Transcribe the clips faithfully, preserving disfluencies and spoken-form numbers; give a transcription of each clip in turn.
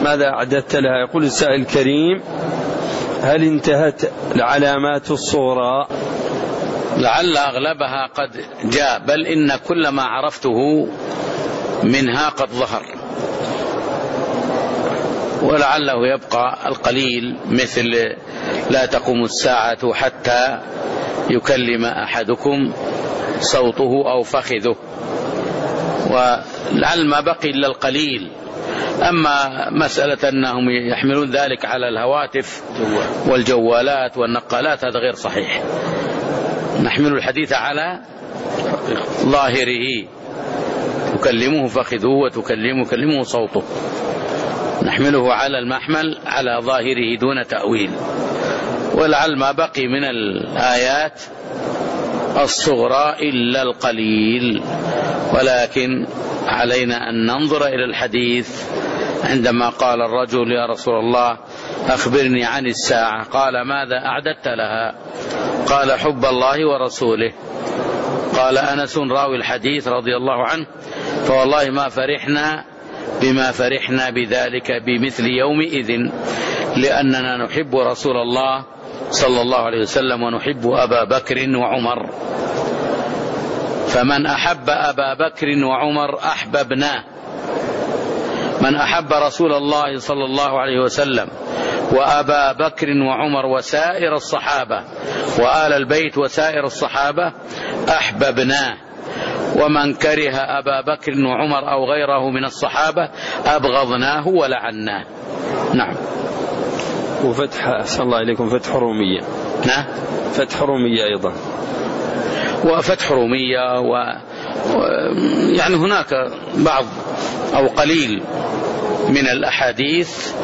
ماذا أعددت لها؟ يقول السائل الكريم: هل انتهت العلامات الصغرى؟ لعل أغلبها قد جاء، بل إن كل ما عرفته منها قد ظهر، ولعله يبقى القليل، مثل لا تقوم الساعة حتى يكلم أحدكم صوته أو فخذه، ولعل ما بقي إلا القليل. أما مسألة أنهم يحملون ذلك على الهواتف والجوالات والنقالات هذا غير صحيح. نحمل الحديث على ظاهره، تكلمه فخذه وتكلمه كلمه صوته، نحمله على المحمل على ظاهره دون تأويل. ولعل ما بقي من الآيات الصغرى إلا القليل، ولكن علينا أن ننظر إلى الحديث. عندما قال الرجل: يا رسول الله أخبرني عن الساعة، قال: ماذا أعددت لها؟ قال: حب الله ورسوله. قال أنس راوي الحديث رضي الله عنه: فوالله ما فرحنا بما فرحنا بذلك بمثل يومئذ، لأننا نحب رسول الله صلى الله عليه وسلم ونحب أبا بكر وعمر، فمن أحب أبا بكر وعمر أحببناه، من أحب رسول الله صلى الله عليه وسلم وأبا بكر وعمر وسائر الصحابة وآل البيت وسائر الصحابة أحببناه، ومن كره أبا بكر وعمر أو غيره من الصحابة أبغضناه ولعناه. نعم. وفتح أحسن الله إليكم فتح رومية. نعم، فتح رومية أيضا، وفتح رومية و... و... يعني هناك بعض أو قليل من الأحاديث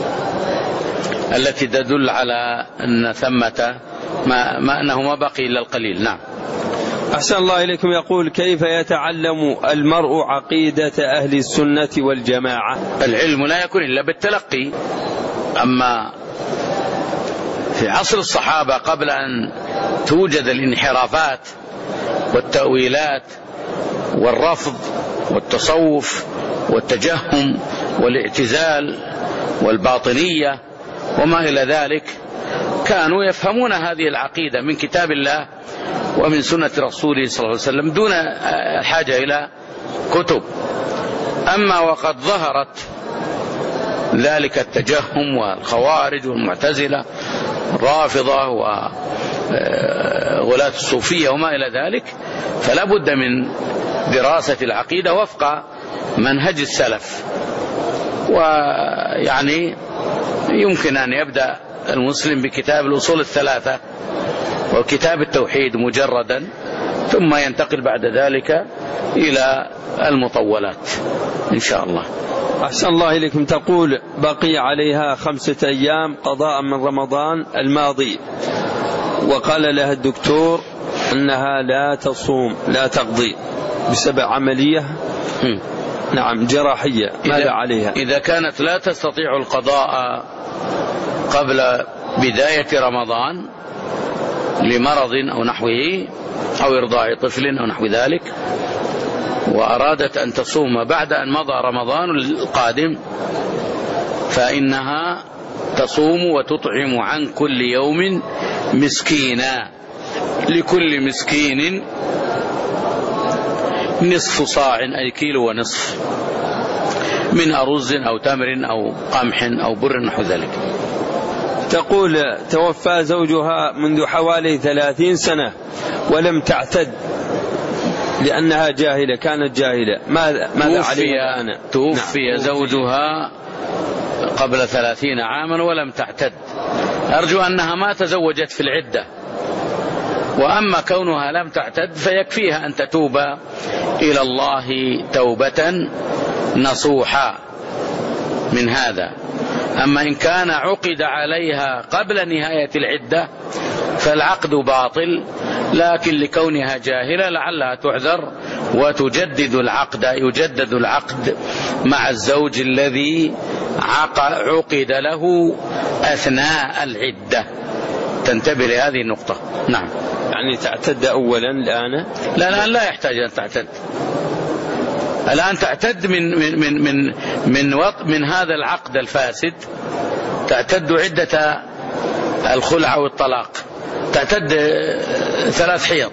التي تدل على أن ثمة ما, ما أنه ما بقي إلا القليل. نعم. أحسن الله إليكم. يقول: كيف يتعلم المرء عقيدة أهل السنة والجماعة؟ العلم لا يكون إلا بالتلقي. أما في عصر الصحابة قبل أن توجد الانحرافات والتأويلات والرفض والتصوف والتجهم والاعتزال والباطنية وما إلى ذلك، كانوا يفهمون هذه العقيدة من كتاب الله ومن سنة رسوله صلى الله عليه وسلم دون الحاجة إلى كتب. أما وقد ظهرت ذلك التجهم والخوارج والمعتزلة الرافضة وغلاة الصوفية وما إلى ذلك، فلا بد من دراسة العقيدة وفق منهج السلف. ويعني يمكن أن يبدأ المسلم بكتاب الأصول الثلاثة وكتاب التوحيد مجردا، ثم ينتقل بعد ذلك إلى المطولات إن شاء الله. أحسن الله إليكم. تقول: بقي عليها خمسة أيام قضاء من رمضان الماضي، وقال لها الدكتور أنها لا تصوم لا تقضي بسبب عملية م. نعم جراحية، ماذا عليها؟ إذا كانت لا تستطيع القضاء قبل بداية رمضان لمرض أو نحوه أو إرضاع طفل أو نحو ذلك، وأرادت أن تصوم بعد أن مضى رمضان القادم، فإنها تصوم وتطعم عن كل يوم مسكينا، لكل مسكين نصف صاع أي كيلو ونصف من أرز أو تمر أو قمح أو بر نحو ذلك. تقول: توفى زوجها منذ حوالي ثلاثين سنة ولم تعتد لأنها جاهلة، كانت جاهلة، ماذا ماذا عليها الآن؟ توفي نعم. زوجها قبل ثلاثين عاما ولم تعتد، أرجو أنها ما تزوجت في العدة. وأما كونها لم تعتد فيكفيها أن تتوب إلى الله توبة نصوحا من هذا. أما إن كان عقد عليها قبل نهاية العدة فالعقد باطل، لكن لكونها جاهلة لعلها تعذر وتجدد العقد، يجدد العقد مع الزوج الذي عقد له أثناء العدة. تنتبه لهذه النقطة. نعم. يعني تعتد أولا الآن؟ لا لا لا يحتاج أن تعتد. الآن تعتد من من من من من, وط من هذا العقد الفاسد، تعتد عدة الخلع والطلاق، تعتد ثلاث حيض،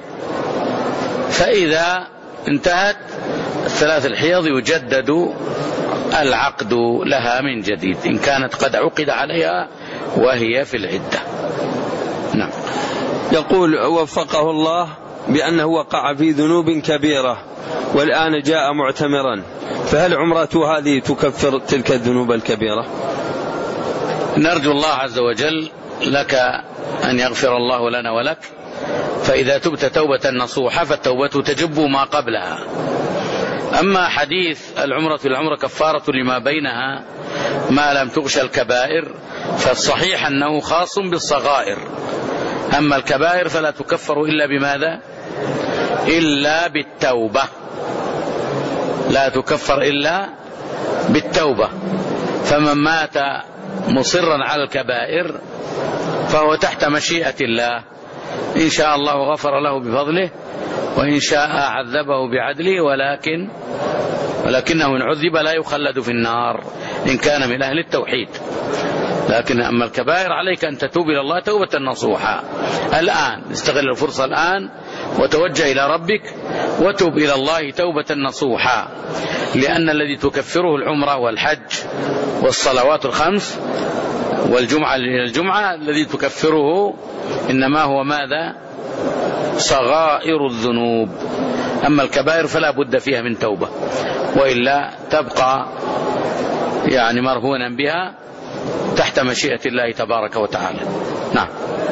فإذا انتهت ثلاث الحيض يجدد العقد لها من جديد إن كانت قد عقد عليها وهي في العدة. نعم. يقول وفقه الله بأنه وقع في ذنوب كبيرة والآن جاء معتمرا، فهل عمرته هذه تكفر تلك الذنوب الكبيرة؟ نرجو الله عز وجل لك أن يغفر الله لنا ولك، فإذا تبت توبة نصوحة فالتوبة تجب ما قبلها. أما حديث العمرة العمرة كفارة لما بينها ما لم تغش الكبائر، فالصحيح أنه خاص بالصغائر، أما الكبائر فلا تكفر إلا بماذا؟ إلا بالتوبة، لا تكفر إلا بالتوبة. فمن مات مصرا على الكبائر فهو تحت مشيئة الله، إن شاء الله غفر له بفضله، وإن شاء عذبه بعدله، ولكن ولكنه إن عذب لا يخلد في النار إن كان من أهل التوحيد. لكن أما الكبائر عليك أن تتوب إلى الله توبة نصوحا الآن، استغل الفرصة الآن وتوجه إلى ربك وتوب إلى الله توبة نصوحا، لأن الذي تكفره العمرة والحج والصلوات الخمس والجمعة إلى الجمعة، الذي تكفره إنما هو ماذا؟ صغائر الذنوب. أما الكبائر فلا بد فيها من توبة، وإلا تبقى يعني مرهونا بها تحت مشيئة الله تبارك وتعالى. نعم.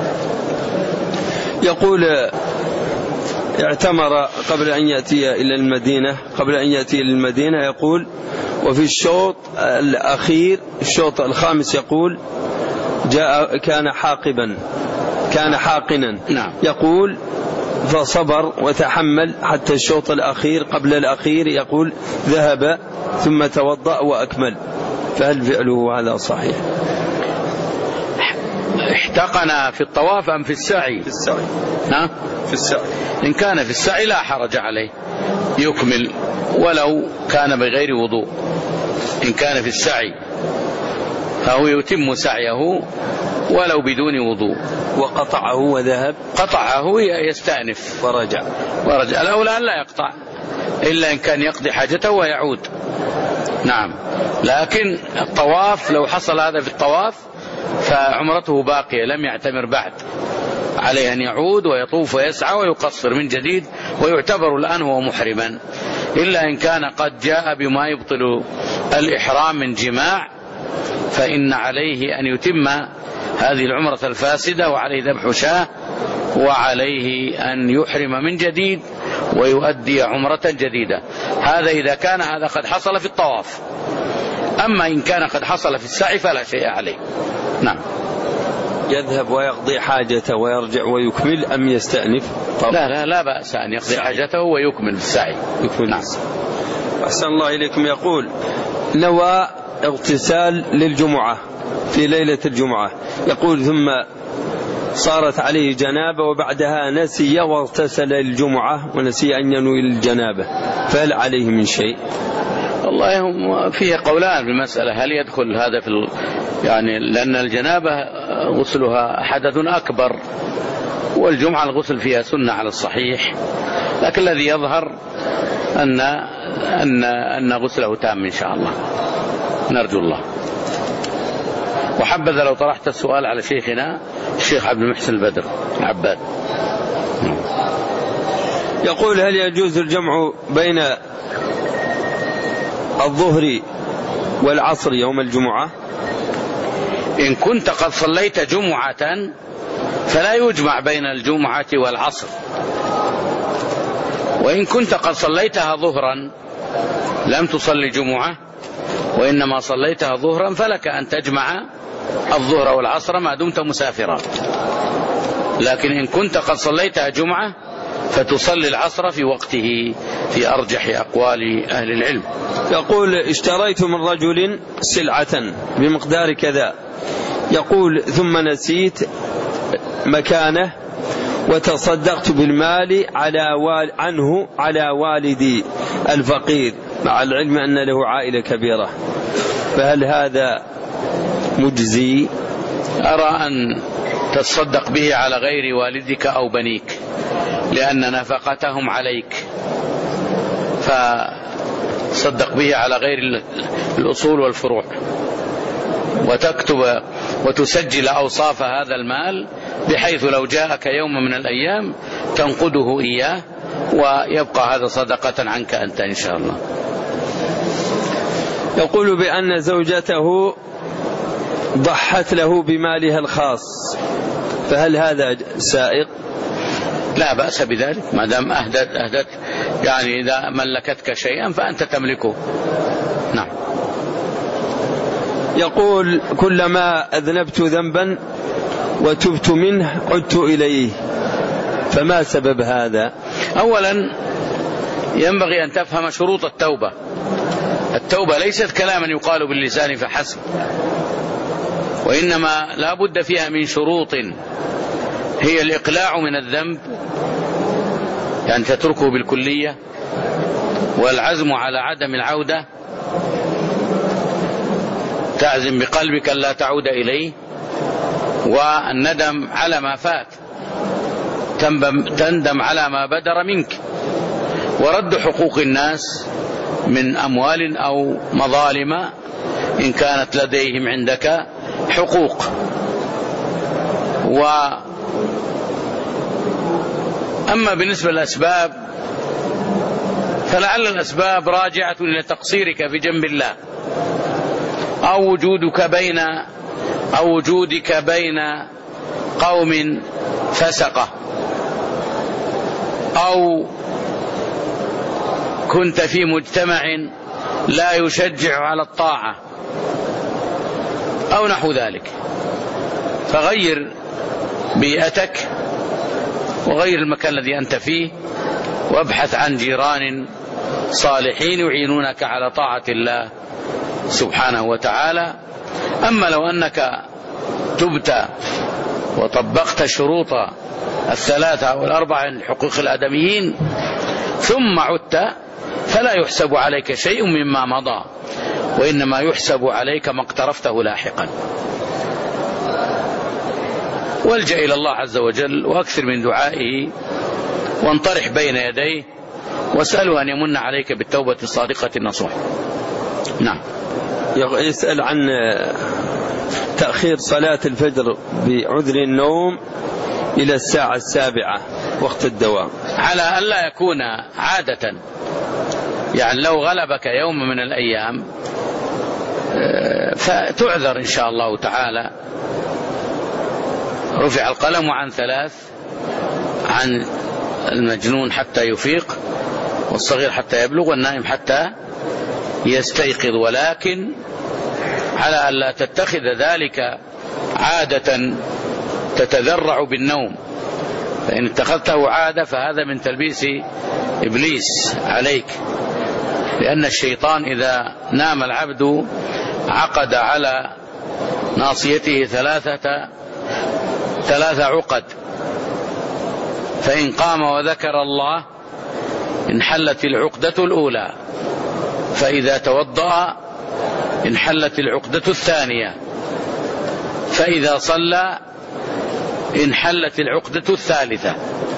يقول اعتمر قبل أن يأتي إلى المدينة قبل أن يأتي إلى المدينة يقول وفي الشوط الأخير الشوط الخامس يقول جاء كان حاقبا كان حاقنا. نعم. يقول فصبر وتحمل حتى الشوط الأخير قبل الأخير يقول ذهب ثم توضأ وأكمل، فهل فعله هذا صحيح؟ احتقنا في الطواف أم في السعي؟ في السعي. ها؟ في السعي. إن كان في السعي لا حرج عليه، يكمل ولو كان بغير وضوء. إن كان في السعي فهو يتم سعيه ولو بدون وضوء. وقطعه وذهب؟ قطعه يستأنف ورجع. ورجع. الأولى أن لا يقطع إلا إن كان يقضي حاجته ويعود. نعم. لكن الطواف لو حصل هذا في الطواف فعمرته باقية، لم يعتمر بعد، عليه أن يعود ويطوف ويسعى ويقصر من جديد، ويعتبر الآن هو محرما، إلا إن كان قد جاء بما يبطل الإحرام من جماع، فإن عليه أن يتم هذه العمرة الفاسدة، وعليه ذبح شاة، وعليه أن يحرم من جديد ويؤدي عمرة جديدة. هذا إذا كان هذا قد حصل في الطواف. أما إن كان قد حصل في السعي فلا شيء عليه. نعم. يذهب ويقضي حاجته ويرجع ويكمل أم يستأنف؟ لا لا لا بأس أن يقضي حاجته ويكمل في السعي. يكمل. نعم. أحسن الله إليكم. يقول نوى اغتسال للجمعة في ليلة الجمعة، يقول ثم صارت عليه جنابة وبعدها نسي واغتسل للجمعة ونسي أن ينوي الجنابة، فهل عليه من شيء؟ والله هم فيه قولان في المسألة، هل يدخل هذا في ال... يعني لأن الجنابة غسلها حدث أكبر، والجمعة الغسل فيها سنة على الصحيح، لكن الذي يظهر أن أن أن غسله تام إن شاء الله، نرجو الله. وحبذا لو طرحت السؤال على شيخنا الشيخ عبد المحسن البدر العباد. يقول هل يجوز الجمع بين الظهر والعصر يوم الجمعة؟ إن كنت قد صليت جمعة فلا يجمع بين الجمعة والعصر، وإن كنت قد صليتها ظهرا لم تصلي جمعة وإنما صليتها ظهرا فلك أن تجمع الظهر والعصر ما دمت مسافرا. لكن إن كنت قد صليتها جمعة فتصلي العصر في وقته في أرجح أقوال أهل العلم. يقول اشتريت من رجل سلعة بمقدار كذا، يقول ثم نسيت مكانه وتصدقت بالمال على وال عنه على والدي الفقير، مع العلم أن له عائلة كبيرة، فهل هذا مجزي؟ أرى أن تصدق به على غير والدك أو بنيك، لأن نفقتهم عليك، فصدق به على غير الأصول والفروع، وتكتب وتسجل أوصاف هذا المال بحيث لو جاءك يوم من الأيام تنقده إياه، ويبقى هذا صدقة عنك أنت إن شاء الله. يقول بأن زوجته ضحت له بمالها الخاص، فهل هذا سائق؟ لا بأس بذلك، ما دام أهدت أهدت يعني إذا ملكتك شيئا فأنت تملكه. نعم. يقول كلما أذنبت ذنبا وتبت منه عدت إليه، فما سبب هذا؟ أولا ينبغي أن تفهم شروط التوبة. التوبة ليست كلاما يقال باللسان فحسب، وإنما لا بد فيها من شروط، هي الإقلاع من الذنب، يعني تتركه بالكلية، والعزم على عدم العودة، تعزم بقلبك لا تعود إليه، والندم على ما فات، تندم على ما بدر منك، ورد حقوق الناس من أموال أو مظالم إن كانت لديهم عندك حقوق. وأما بالنسبة للأسباب فلعل الأسباب راجعة إلى تقصيرك في جنب الله، أو وجودك بين أو وجودك بين قوم فسقة، أو كنت في مجتمع لا يشجع على الطاعة أو نحو ذلك، فغير بيئتك وغير المكان الذي أنت فيه، وابحث عن جيران صالحين يعينونك على طاعة الله سبحانه وتعالى. أما لو أنك تبت وطبقت شروط الثلاثة أو الأربعة من حقوق الآدميين ثم عدت فلا يحسب عليك شيء مما مضى، وإنما يحسب عليك ما اقترفته لاحقا. والجأ إلى الله عز وجل وأكثر من دعائه، وانطرح بين يديه، واسأله أن يمن عليك بالتوبة الصادقة النصوح. نعم. يسأل عن تأخير صلاة الفجر بعذر النوم إلى الساعة السابعة وقت الدوام، على ألا يكون عادة، يعني لو غلبك يوم من الأيام فتعذر إن شاء الله تعالى. رفع القلم عن ثلاث: عن المجنون حتى يفيق، والصغير حتى يبلغ، والنائم حتى يستيقظ. ولكن على ألا تتخذ ذلك عادة تتذرع بالنوم، فإن اتخذته عادة فهذا من تلبيس إبليس عليك، لأن الشيطان إذا نام العبد عقد على ناصيته ثلاثة ثلاثة عقد، فإن قام وذكر الله انحلت العقدة الأولى، فإذا توضأ انحلت العقدة الثانية، فإذا صلى انحلت العقدة الثالثة.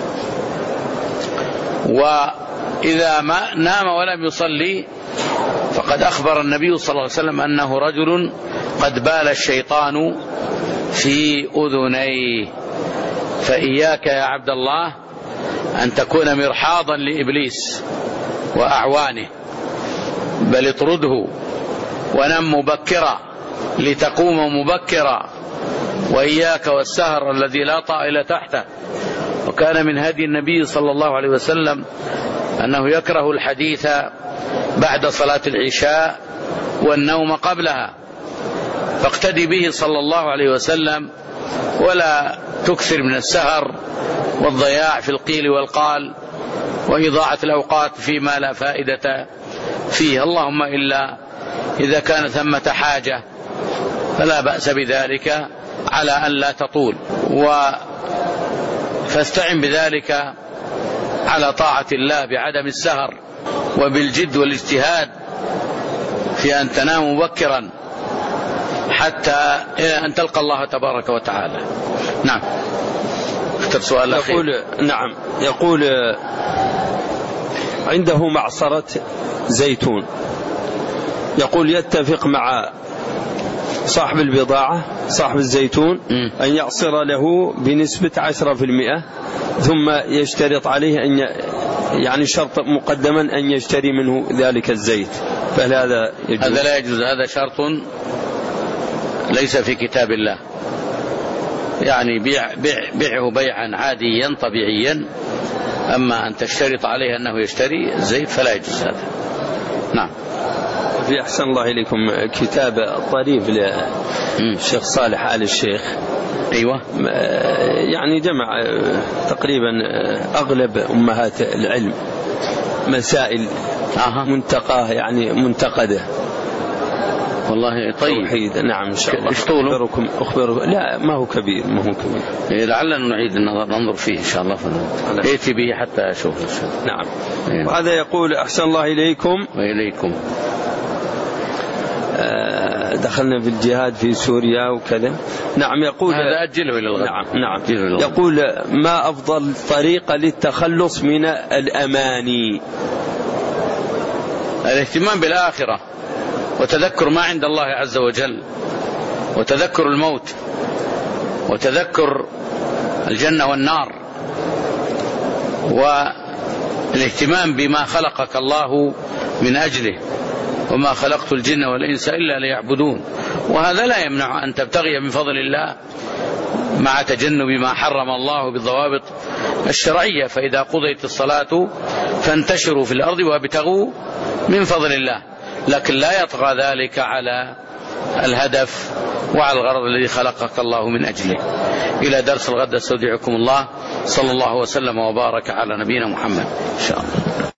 وإذا ما نام ولم يصلي فقد أخبر النبي صلى الله عليه وسلم أنه رجل قد بال الشيطان في أذنيه. فإياك يا عبد الله أن تكون مرحاضا لإبليس وأعوانه، بل اطرده ونم مبكرا لتقوم مبكرا، وإياك والسهر الذي لا طائل تحته. وكان من هدي النبي صلى الله عليه وسلم أنه يكره الحديث بعد صلاة العشاء والنوم قبلها، فاقتدي به صلى الله عليه وسلم، ولا تكثر من السهر والضياع في القيل والقال وإضاعة الأوقات فيما لا فائدة فيه، اللهم إلا إذا كان ثمة حاجة فلا بأس بذلك على أن لا تطول. فاستعن بذلك على طاعة الله بعدم السهر وبالجد والاجتهاد في أن تنام مبكرا حتى أن تلقى الله تبارك وتعالى. نعم. اختر سؤال يقول أخير. نعم. يقول عنده معصرة زيتون، يقول يتفق مع صاحب البضاعة صاحب الزيتون م. أن يعصر له بنسبة عشرة في المئة، ثم يشترط عليه أن يعني شرط مقدما أن يشتري منه ذلك الزيت، فهل هذا يجوز؟ هذا لا يجوز، هذا شرط ليس في كتاب الله. يعني بيع بيع بيعه بيعا عاديا طبيعيا، أما أن تشترط عليه أنه يشتري الزيت فلا يجوز هذا. نعم. في أحسن الله إليكم كتاب طريف للشيخ صالح آل الشيخ. أيوة. يعني جمع تقريبا أغلب أمهات العلم، مسائل آه. منتقاه يعني منتقده. والله طيب. توحيد. نعم إن شاء الله. أخبركم أخبركم لا ما هو كبير ما هو كبير. إيه لعلنا نعيد النظر ننظر فيه إن شاء الله. ائتي به حتى أشوف إن شاء الله. نعم. إيه. وهذا يقول أحسن الله إليكم. وإليكم. دخلنا في الجهاد في سوريا وكذا. نعم. يقول هذا أجله إلى الغد. نعم نعم. يقول ما أفضل طريقة للتخلص من الأماني؟ الاهتمام بالآخرة وتذكر ما عند الله عز وجل، وتذكر الموت، وتذكر الجنة والنار، والاهتمام بما خلقك الله من أجله، وما خلقت الجن والإنس إلا ليعبدون. وهذا لا يمنع أن تبتغي من فضل الله مع تجنب ما حرم الله بالضوابط الشرعية. فإذا قضيت الصلاة فانتشروا في الأرض وابتغوا من فضل الله، لكن لا يطغى ذلك على الهدف وعلى الغرض الذي خلقك الله من أجله. إلى درس الغد استودعكم الله، صلى الله وسلم وبارك على نبينا محمد إن شاء الله.